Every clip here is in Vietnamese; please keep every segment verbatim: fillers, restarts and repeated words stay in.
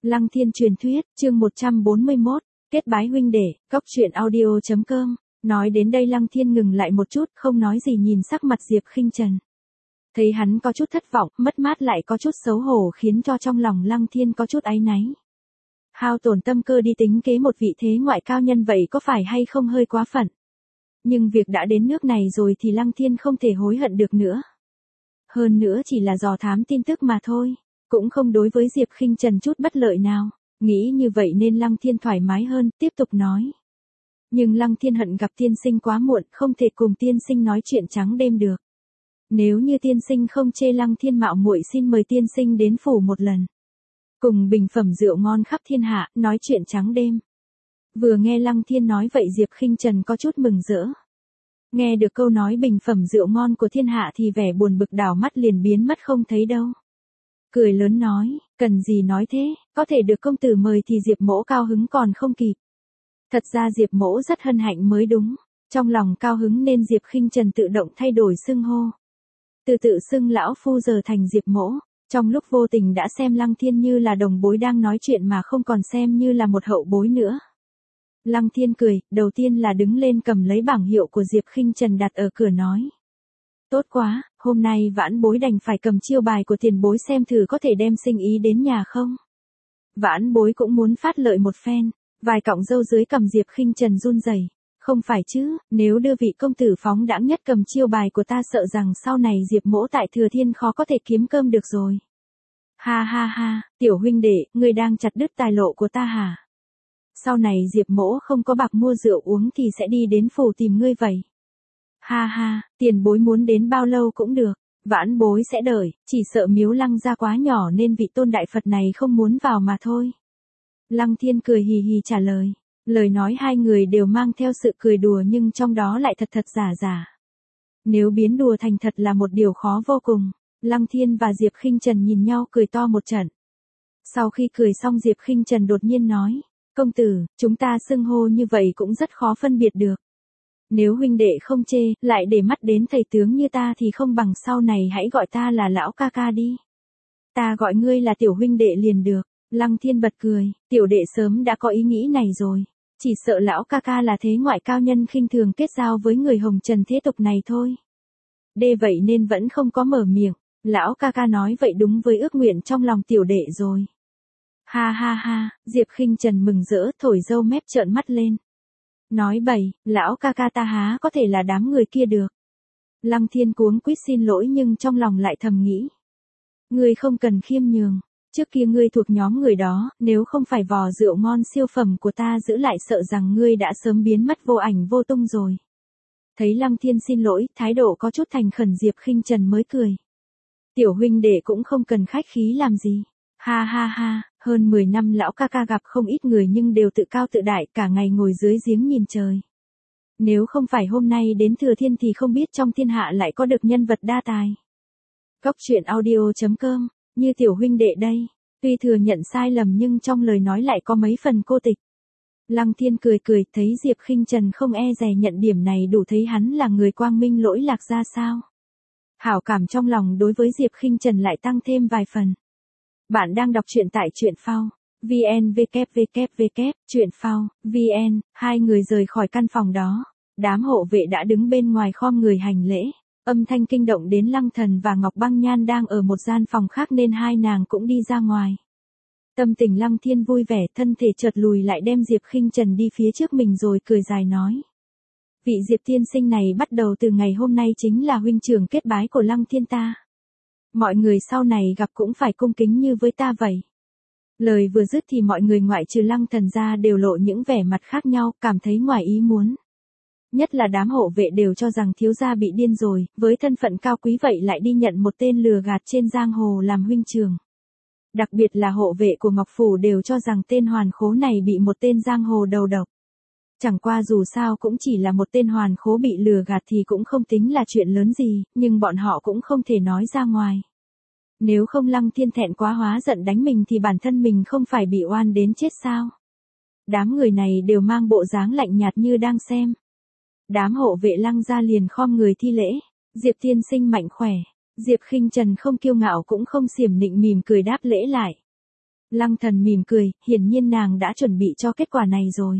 Lăng Thiên truyền thuyết, chương một trăm bốn mươi mốt, kết bái huynh đệ, cóc truyện audio chấm com. Nói đến đây Lăng Thiên ngừng lại một chút, không nói gì nhìn sắc mặt Diệp Khinh Trần. Thấy hắn có chút thất vọng, mất mát lại có chút xấu hổ khiến cho trong lòng Lăng Thiên có chút áy náy. Hao tổn tâm cơ đi tính kế một vị thế ngoại cao nhân vậy có phải hay không hơi quá phận. Nhưng việc đã đến nước này rồi thì Lăng Thiên không thể hối hận được nữa. Hơn nữa chỉ là dò thám tin tức mà thôi, cũng không đối với Diệp Khinh Trần chút bất lợi nào. Nghĩ như vậy nên Lăng Thiên thoải mái hơn, tiếp tục nói. Nhưng Lăng Thiên hận gặp tiên sinh quá muộn, không thể cùng tiên sinh nói chuyện trắng đêm được. Nếu như tiên sinh không chê Lăng Thiên mạo muội xin mời tiên sinh đến phủ một lần. Cùng bình phẩm rượu ngon khắp thiên hạ, nói chuyện trắng đêm. Vừa nghe Lăng Thiên nói vậy Diệp Khinh Trần có chút mừng rỡ. Nghe được câu nói bình phẩm rượu ngon của thiên hạ thì vẻ buồn bực đảo mắt liền biến mất không thấy đâu. Cười lớn nói, cần gì nói thế, có thể được công tử mời thì Diệp mỗ cao hứng còn không kịp. Thật ra Diệp mỗ rất hân hạnh mới đúng, trong lòng cao hứng nên Diệp Khinh Trần tự động thay đổi xưng hô. Từ tự xưng lão phu giờ thành Diệp mỗ, trong lúc vô tình đã xem Lăng Thiên như là đồng bối đang nói chuyện mà không còn xem như là một hậu bối nữa. Lăng Thiên cười, đầu tiên là đứng lên cầm lấy bảng hiệu của Diệp Khinh Trần đặt ở cửa nói. Tốt quá, hôm nay vãn bối đành phải cầm chiêu bài của tiền bối xem thử có thể đem sinh ý đến nhà không. Vãn bối cũng muốn phát lợi một phen, vài cọng râu dưới cầm Diệp Khinh Trần run rẩy. Không phải chứ, nếu đưa vị công tử phóng đãng nhất cầm chiêu bài của ta sợ rằng sau này Diệp mỗ tại Thừa Thiên khó có thể kiếm cơm được rồi. Ha ha ha, tiểu huynh đệ, ngươi đang chặt đứt tài lộ của ta hả? Sau này Diệp mỗ không có bạc mua rượu uống thì sẽ đi đến phủ tìm ngươi vậy. Ha ha, tiền bối muốn đến bao lâu cũng được, vãn bối sẽ đợi, chỉ sợ miếu Lăng gia quá nhỏ nên vị tôn đại Phật này không muốn vào mà thôi. Lăng Thiên cười hì hì trả lời, lời nói hai người đều mang theo sự cười đùa nhưng trong đó lại thật thật giả giả. Nếu biến đùa thành thật là một điều khó vô cùng, Lăng Thiên và Diệp Khinh Trần nhìn nhau cười to một trận. Sau khi cười xong Diệp Khinh Trần đột nhiên nói, công tử, chúng ta xưng hô như vậy cũng rất khó phân biệt được. Nếu huynh đệ không chê, lại để mắt đến thầy tướng như ta thì không bằng sau này hãy gọi ta là lão ca ca đi. Ta gọi ngươi là tiểu huynh đệ liền được. Lăng Thiên bật cười, tiểu đệ sớm đã có ý nghĩ này rồi. Chỉ sợ lão ca ca là thế ngoại cao nhân khinh thường kết giao với người hồng trần thế tục này thôi. Đê vậy nên vẫn không có mở miệng. Lão ca ca nói vậy đúng với ước nguyện trong lòng tiểu đệ rồi. Ha ha ha, Diệp Khinh Trần mừng rỡ thổi râu mép trợn mắt lên. Nói bậy, lão ca ca ta há có thể là đám người kia được. Lăng Thiên cuống quýt xin lỗi nhưng trong lòng lại thầm nghĩ. Ngươi không cần khiêm nhường, trước kia ngươi thuộc nhóm người đó, nếu không phải vò rượu ngon siêu phẩm của ta giữ lại sợ rằng ngươi đã sớm biến mất vô ảnh vô tung rồi. Thấy Lăng Thiên xin lỗi, thái độ có chút thành khẩn Diệp Khinh Trần mới cười. Tiểu huynh đệ cũng không cần khách khí làm gì. Ha ha ha, hơn mười năm lão ca ca gặp không ít người nhưng đều tự cao tự đại cả ngày ngồi dưới giếng nhìn trời. Nếu không phải hôm nay đến Thừa Thiên thì không biết trong thiên hạ lại có được nhân vật đa tài. Cóc truyện audio chấm com, như tiểu huynh đệ đây, tuy thừa nhận sai lầm nhưng trong lời nói lại có mấy phần cô tịch. Lăng Thiên cười cười thấy Diệp Khinh Trần không e dè nhận điểm này đủ thấy hắn là người quang minh lỗi lạc ra sao. Hảo cảm trong lòng đối với Diệp Khinh Trần lại tăng thêm vài phần. Bạn đang đọc truyện tại truyện phao, vn www, truyện phao, vn, hai người rời khỏi căn phòng đó. Đám hộ vệ đã đứng bên ngoài khom người hành lễ, âm thanh kinh động đến Lăng Thần và Ngọc Băng Nhan đang ở một gian phòng khác nên hai nàng cũng đi ra ngoài. Tâm tình Lăng Thiên vui vẻ thân thể chợt lùi lại đem Diệp Khinh Trần đi phía trước mình rồi cười dài nói. Vị Diệp tiên sinh này bắt đầu từ ngày hôm nay chính là huynh trưởng kết bái của Lăng Thiên ta. Mọi người sau này gặp cũng phải cung kính như với ta vậy. Lời vừa dứt thì mọi người ngoại trừ Lăng Thần ra đều lộ những vẻ mặt khác nhau, cảm thấy ngoài ý muốn. Nhất là đám hộ vệ đều cho rằng thiếu gia bị điên rồi, với thân phận cao quý vậy lại đi nhận một tên lừa gạt trên giang hồ làm huynh trưởng. Đặc biệt là hộ vệ của Ngọc Phủ đều cho rằng tên hoàn khố này bị một tên giang hồ đầu độc. Chẳng qua dù sao cũng chỉ là một tên hoàn khố bị lừa gạt thì cũng không tính là chuyện lớn gì, nhưng bọn họ cũng không thể nói ra ngoài. Nếu không Lăng Thiên thẹn quá hóa giận đánh mình thì bản thân mình không phải bị oan đến chết sao. Đám người này đều mang bộ dáng lạnh nhạt như đang xem. Đám hộ vệ Lăng gia liền khom người thi lễ. Diệp tiên sinh mạnh khỏe. Diệp Khinh Trần không kiêu ngạo cũng không xiểm nịnh mỉm cười đáp lễ lại. Lăng Thần mỉm cười, hiển nhiên nàng đã chuẩn bị cho kết quả này rồi.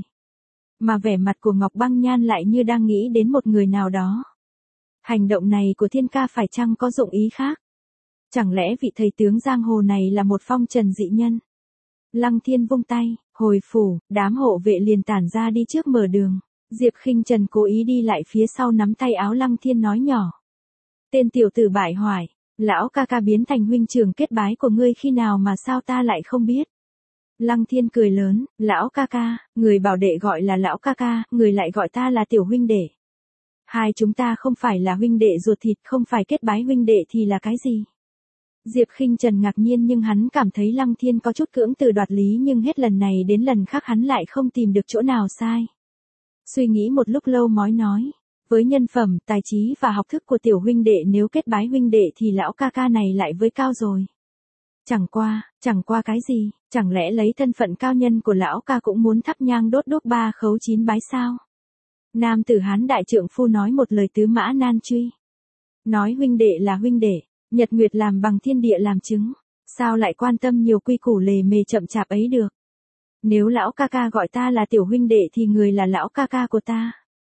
Mà vẻ mặt của Ngọc Băng Nhan lại như đang nghĩ đến một người nào đó. Hành động này của Thiên ca phải chăng có dụng ý khác? Chẳng lẽ vị thầy tướng giang hồ này là một phong trần dị nhân? Lăng Thiên vung tay, hồi phủ, đám hộ vệ liền tản ra đi trước mở đường. Diệp Khinh Trần cố ý đi lại phía sau nắm tay áo Lăng Thiên nói nhỏ. Tên tiểu tử bại hoại, lão ca ca biến thành huynh trưởng kết bái của ngươi khi nào mà sao ta lại không biết? Lăng Thiên cười lớn, lão ca ca, người bảo đệ gọi là lão ca ca, người lại gọi ta là tiểu huynh đệ. Hai chúng ta không phải là huynh đệ ruột thịt, không phải kết bái huynh đệ thì là cái gì? Diệp Khinh Trần ngạc nhiên nhưng hắn cảm thấy Lăng Thiên có chút cưỡng từ đoạt lý nhưng hết lần này đến lần khác hắn lại không tìm được chỗ nào sai. Suy nghĩ một lúc lâu mới nói, với nhân phẩm, tài trí và học thức của tiểu huynh đệ nếu kết bái huynh đệ thì lão ca ca này lại với cao rồi. Chẳng qua, chẳng qua cái gì, chẳng lẽ lấy thân phận cao nhân của lão ca cũng muốn thắp nhang đốt đuốc ba khấu chín bái sao? Nam tử Hán đại trượng phu nói một lời tứ mã nan truy. Nói huynh đệ là huynh đệ, nhật nguyệt làm bằng thiên địa làm chứng, sao lại quan tâm nhiều quy củ lề mề chậm chạp ấy được? Nếu lão ca ca gọi ta là tiểu huynh đệ thì người là lão ca ca của ta.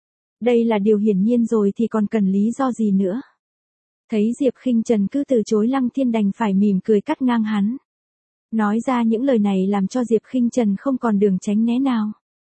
Đây là điều hiển nhiên rồi thì còn cần lý do gì nữa? Thấy Diệp Khinh Trần cứ từ chối Lăng Thiên đành phải mỉm cười cắt ngang hắn. Nói ra những lời này làm cho Diệp Khinh Trần không còn đường tránh né nào.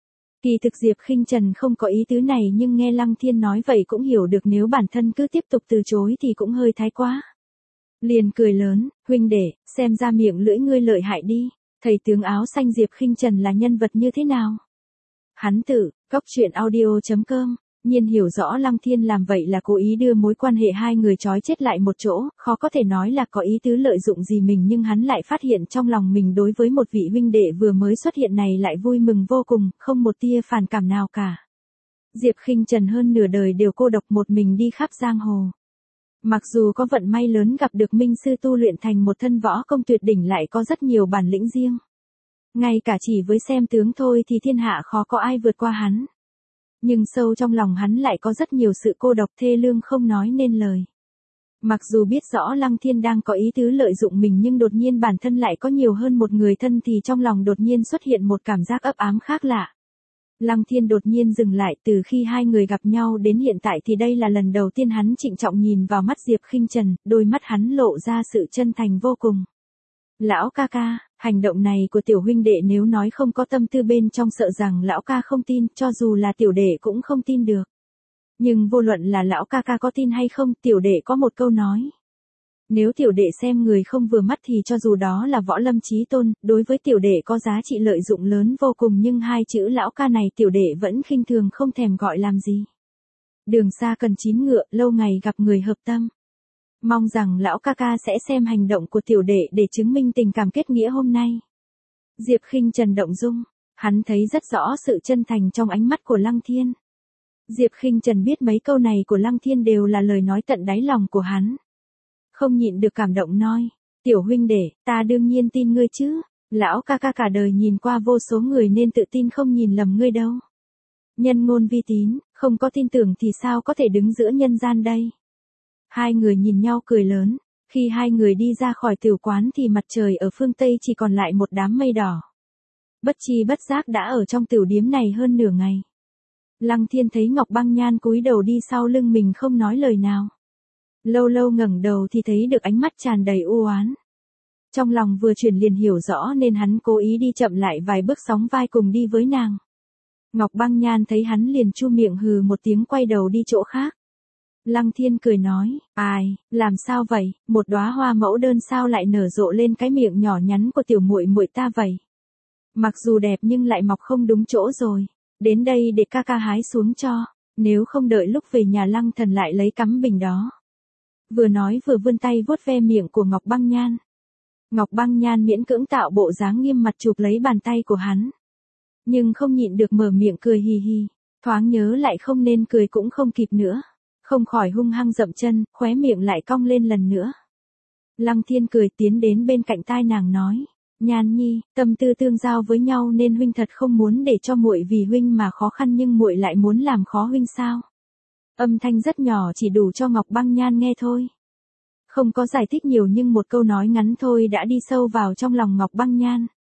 Kỳ thực Diệp Khinh Trần không có ý tứ này nhưng nghe Lăng Thiên nói vậy cũng hiểu được nếu bản thân cứ tiếp tục từ chối thì cũng hơi thái quá. Liền cười lớn, huynh đệ, xem ra miệng lưỡi ngươi lợi hại đi, thầy tướng áo xanh Diệp Khinh Trần là nhân vật như thế nào? Hắn tự, cóc truyện audio chấm com. Nhiên hiểu rõ Lăng Thiên làm vậy là cố ý đưa mối quan hệ hai người trói chết lại một chỗ, khó có thể nói là có ý tứ lợi dụng gì mình nhưng hắn lại phát hiện trong lòng mình đối với một vị huynh đệ vừa mới xuất hiện này lại vui mừng vô cùng, không một tia phản cảm nào cả. Diệp Khinh Trần hơn nửa đời đều cô độc một mình đi khắp giang hồ. Mặc dù có vận may lớn gặp được minh sư tu luyện thành một thân võ công tuyệt đỉnh lại có rất nhiều bản lĩnh riêng. Ngay cả chỉ với xem tướng thôi thì thiên hạ khó có ai vượt qua hắn. Nhưng sâu trong lòng hắn lại có rất nhiều sự cô độc thê lương không nói nên lời. Mặc dù biết rõ Lăng Thiên đang có ý tứ lợi dụng mình nhưng đột nhiên bản thân lại có nhiều hơn một người thân thì trong lòng đột nhiên xuất hiện một cảm giác ấp ám khác lạ. Lăng Thiên đột nhiên dừng lại từ khi hai người gặp nhau đến hiện tại thì đây là lần đầu tiên hắn trịnh trọng nhìn vào mắt Diệp Khinh Trần, đôi mắt hắn lộ ra sự chân thành vô cùng. Lão ca ca, hành động này của tiểu huynh đệ nếu nói không có tâm tư bên trong sợ rằng lão ca không tin, cho dù là tiểu đệ cũng không tin được. Nhưng vô luận là lão ca ca có tin hay không, tiểu đệ có một câu nói. Nếu tiểu đệ xem người không vừa mắt thì cho dù đó là võ lâm chí tôn, đối với tiểu đệ có giá trị lợi dụng lớn vô cùng nhưng hai chữ lão ca này tiểu đệ vẫn khinh thường không thèm gọi làm gì. Đường xa cần chín ngựa, lâu ngày gặp người hợp tâm. Mong rằng lão ca ca sẽ xem hành động của tiểu đệ để chứng minh tình cảm kết nghĩa hôm nay. Diệp Khinh Trần động dung, hắn thấy rất rõ sự chân thành trong ánh mắt của Lăng Thiên. Diệp Khinh Trần biết mấy câu này của Lăng Thiên đều là lời nói tận đáy lòng của hắn. Không nhịn được cảm động nói, tiểu huynh đệ, ta đương nhiên tin ngươi chứ, lão ca ca cả đời nhìn qua vô số người nên tự tin không nhìn lầm ngươi đâu. Nhân ngôn vi tín, không có tin tưởng thì sao có thể đứng giữa nhân gian đây. Hai người nhìn nhau cười lớn, khi hai người đi ra khỏi tiểu quán thì mặt trời ở phương Tây chỉ còn lại một đám mây đỏ. Bất chi bất giác đã ở trong tiểu điếm này hơn nửa ngày. Lăng Thiên thấy Ngọc Băng Nhan cúi đầu đi sau lưng mình không nói lời nào. Lâu lâu ngẩng đầu thì thấy được ánh mắt tràn đầy u oán. Trong lòng vừa chuyển liền hiểu rõ nên hắn cố ý đi chậm lại vài bước sóng vai cùng đi với nàng. Ngọc Băng Nhan thấy hắn liền chu miệng hừ một tiếng quay đầu đi chỗ khác. Lăng Thiên cười nói, ai, làm sao vậy, một đóa hoa mẫu đơn sao lại nở rộ lên cái miệng nhỏ nhắn của tiểu muội muội ta vậy. Mặc dù đẹp nhưng lại mọc không đúng chỗ rồi, đến đây để ca ca hái xuống cho, nếu không đợi lúc về nhà Lăng Thần lại lấy cắm bình đó. Vừa nói vừa vươn tay vuốt ve miệng của Ngọc Băng Nhan. Ngọc Băng Nhan miễn cưỡng tạo bộ dáng nghiêm mặt chụp lấy bàn tay của hắn. Nhưng không nhịn được mở miệng cười hì hì, thoáng nhớ lại không nên cười cũng không kịp nữa. Không khỏi hung hăng dậm chân, khóe miệng lại cong lên lần nữa. Lăng Thiên cười tiến đến bên cạnh tai nàng nói, Nhan nhi, tâm tư tương giao với nhau nên huynh thật không muốn để cho muội vì huynh mà khó khăn nhưng muội lại muốn làm khó huynh sao? Âm thanh rất nhỏ chỉ đủ cho Ngọc Băng Nhan nghe thôi. Không có giải thích nhiều nhưng một câu nói ngắn thôi đã đi sâu vào trong lòng Ngọc Băng Nhan.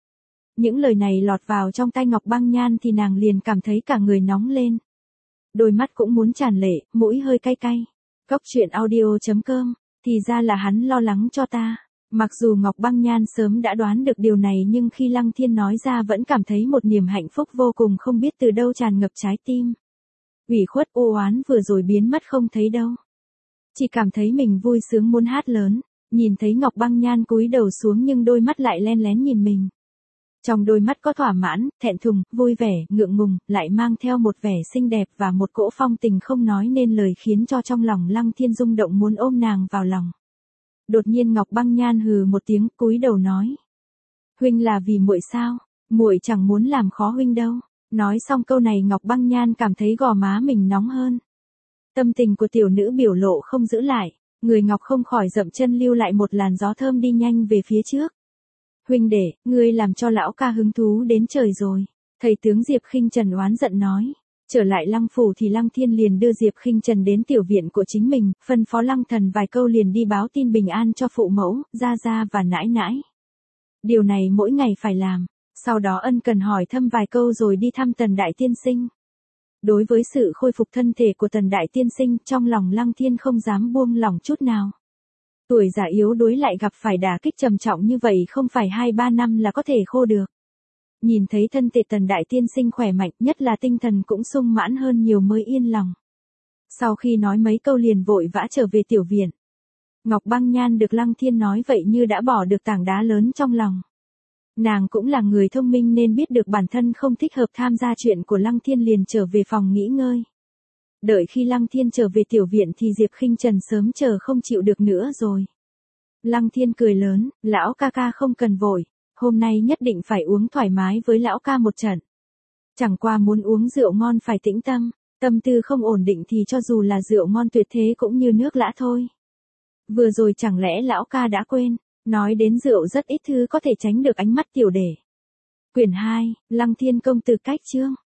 Những lời này lọt vào trong tai Ngọc Băng Nhan thì nàng liền cảm thấy cả người nóng lên. Đôi mắt cũng muốn tràn lệ, mũi hơi cay cay. Cóc truyện audio.com, thì ra là hắn lo lắng cho ta. Mặc dù Ngọc Băng Nhan sớm đã đoán được điều này nhưng khi Lăng Thiên nói ra vẫn cảm thấy một niềm hạnh phúc vô cùng không biết từ đâu tràn ngập trái tim. Ủy khuất u oán vừa rồi biến mất không thấy đâu. Chỉ cảm thấy mình vui sướng muốn hát lớn, nhìn thấy Ngọc Băng Nhan cúi đầu xuống nhưng đôi mắt lại len lén nhìn mình. Trong đôi mắt có thỏa mãn, thẹn thùng, vui vẻ, ngượng ngùng, lại mang theo một vẻ xinh đẹp và một cỗ phong tình không nói nên lời khiến cho trong lòng Lăng Thiên rung động muốn ôm nàng vào lòng. Đột nhiên Ngọc Băng Nhan hừ một tiếng cúi đầu nói. Huynh là vì muội sao? Muội chẳng muốn làm khó huynh đâu. Nói xong câu này Ngọc Băng Nhan cảm thấy gò má mình nóng hơn. Tâm tình của tiểu nữ biểu lộ không giữ lại, người Ngọc không khỏi dậm chân lưu lại một làn gió thơm đi nhanh về phía trước. Huynh đệ, ngươi làm cho lão ca hứng thú đến trời rồi. Thầy tướng Diệp Khinh Trần oán giận nói. Trở lại Lăng phủ thì Lăng Thiên liền đưa Diệp Khinh Trần đến tiểu viện của chính mình, phân phó Lăng Thần vài câu liền đi báo tin bình an cho phụ mẫu, gia gia và nãi nãi. Điều này mỗi ngày phải làm, sau đó ân cần hỏi thăm vài câu rồi đi thăm Tần Đại Tiên Sinh. Đối với sự khôi phục thân thể của Tần Đại Tiên Sinh, trong lòng Lăng Thiên không dám buông lỏng chút nào. Tuổi già yếu đuối lại gặp phải đả kích trầm trọng như vậy không phải hai ba năm là có thể khô được. Nhìn thấy thân thể Tần Đại Tiên Sinh khỏe mạnh, nhất là tinh thần cũng sung mãn hơn nhiều mới yên lòng. Sau khi nói mấy câu liền vội vã trở về tiểu viện. Ngọc Băng Nhan được Lăng Thiên nói vậy như đã bỏ được tảng đá lớn trong lòng. Nàng cũng là người thông minh nên biết được bản thân không thích hợp tham gia chuyện của Lăng Thiên liền trở về phòng nghỉ ngơi. Đợi khi Lăng Thiên trở về tiểu viện thì Diệp Khinh Trần sớm chờ không chịu được nữa rồi. Lăng Thiên cười lớn, lão ca ca không cần vội, hôm nay nhất định phải uống thoải mái với lão ca một trận. Chẳng qua muốn uống rượu ngon phải tĩnh tâm, tâm tư không ổn định thì cho dù là rượu ngon tuyệt thế cũng như nước lã thôi. Vừa rồi chẳng lẽ lão ca đã quên, nói đến rượu rất ít thứ có thể tránh được ánh mắt tiểu đệ. Quyển hai, Lăng Thiên công tử cách chương.